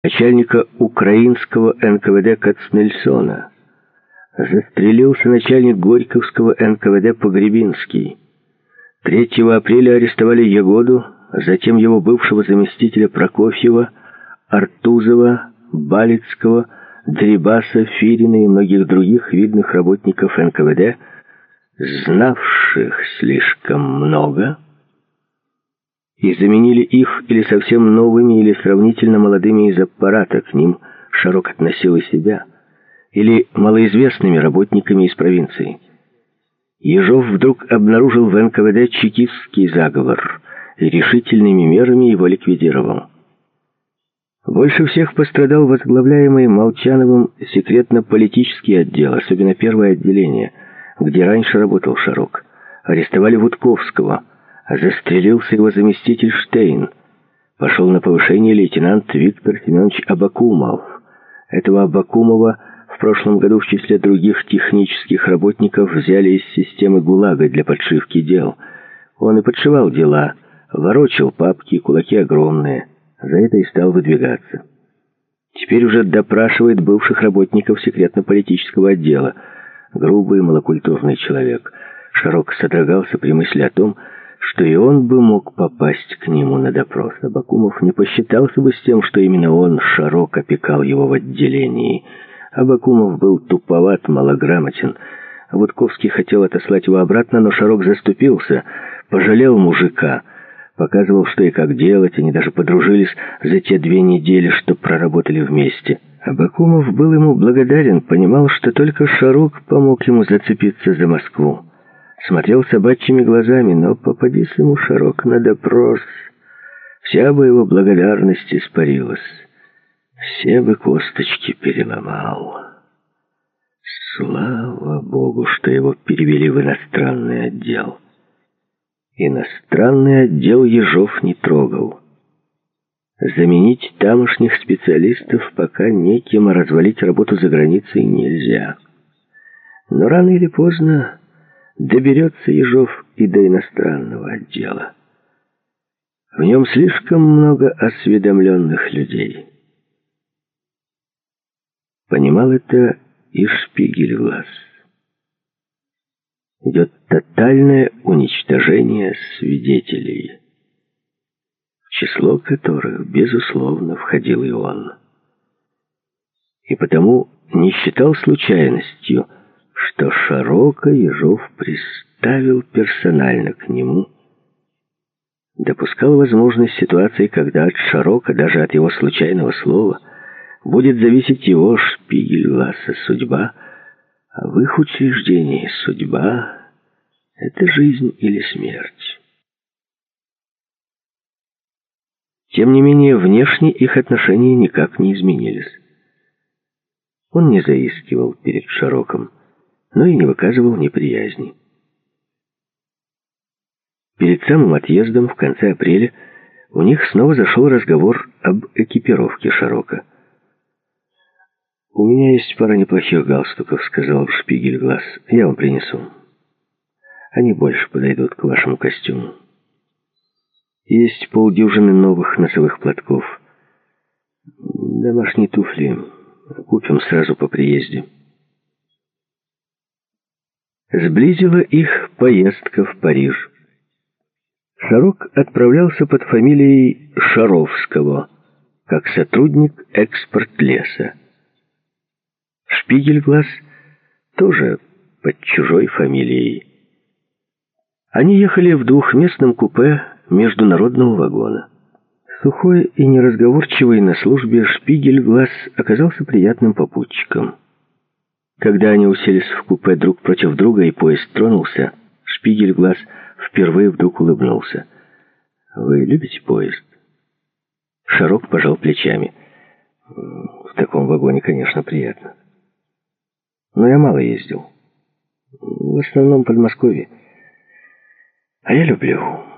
начальника украинского НКВД Кацнельсона. Застрелился начальник Горьковского НКВД Погребинский. 3 апреля арестовали Ягоду, а затем его бывшего заместителя Прокофьева, Артузова, Балицкого, Дрибаса, Фирина и многих других видных работников НКВД, знавших слишком много, и заменили их или совсем новыми, или сравнительно молодыми из аппарата, к ним Шарок относил и себя, или малоизвестными работниками из провинции. Ежов вдруг обнаружил в НКВД чекистский заговор и решительными мерами его ликвидировал. Больше всех пострадал возглавляемый Молчановым секретно-политический отдел, особенно первое отделение, где раньше работал Шарок. Арестовали Вудковского, а застрелился его заместитель Штейн. Пошел на повышение лейтенант Виктор Семенович Абакумов. Этого Абакумова в прошлом году в числе других технических работников взяли из системы ГУЛАГа для подшивки дел. Он и подшивал дела, ворочал папки, кулаки огромные. За это и стал выдвигаться. Теперь уже допрашивает бывших работников секретно-политического отдела. Грубый, малокультурный человек. Шарок содрогался при мысли о том, что и он бы мог попасть к нему на допрос. Абакумов не посчитался бы с тем, что именно он, Шарок, опекал его в отделении. Абакумов был туповат, малограмотен. Вудковский хотел отослать его обратно, но Шарок заступился, пожалел мужика, показывал, что и как делать. Они даже подружились за те 2 недели, что проработали вместе. Абакумов был ему благодарен, понимал, что только Шарок помог ему зацепиться за Москву. Смотрел собачьими глазами, но попадись ему Шарок на допрос, вся бы его благодарность испарилась. Все бы косточки переломал. Слава Богу, что его перевели в иностранный отдел. Иностранный отдел Ежов не трогал. Заменить тамошних специалистов пока неким, а развалить работу за границей нельзя. Но рано или поздно доберется Ежов и до иностранного отдела. В нем слишком много осведомленных людей. Понимал это и Шпигельглаз. Идет тотальное уничтожение свидетелей, в число которых, безусловно, входил и он. И потому не считал случайностью, что Шарока Ежов приставил персонально к нему, допускал возможность ситуации, когда от Шарока, даже от его случайного слова, будет зависеть его, Шпигельгласа, судьба, а в их учреждении судьба — это жизнь или смерть. Тем не менее, внешне их отношения никак не изменились. Он не заискивал перед Шароком, но и не выказывал неприязни. Перед самым отъездом в конце апреля у них снова зашел разговор об экипировке Шарока. «У меня есть пара неплохих галстуков», — сказал Шпигельглаз. «Я вам принесу. Они больше подойдут к вашему костюму. Есть полдюжины новых носовых платков. Домашние туфли купим сразу по приезде». Сблизила их поездка в Париж. Шарок отправлялся под фамилией Шаровского, как сотрудник экспортлеса. Шпигельглаз тоже под чужой фамилией. Они ехали в двухместном купе международного вагона. Сухой и неразговорчивый на службе Шпигельглаз оказался приятным попутчиком. Когда они уселись в купе друг против друга и поезд тронулся, Шпигельглаз впервые вдруг улыбнулся. «Вы любите поезд?» Шарок пожал плечами. «В таком вагоне, конечно, приятно. Но я мало ездил. В основном в Подмосковье. А я люблю».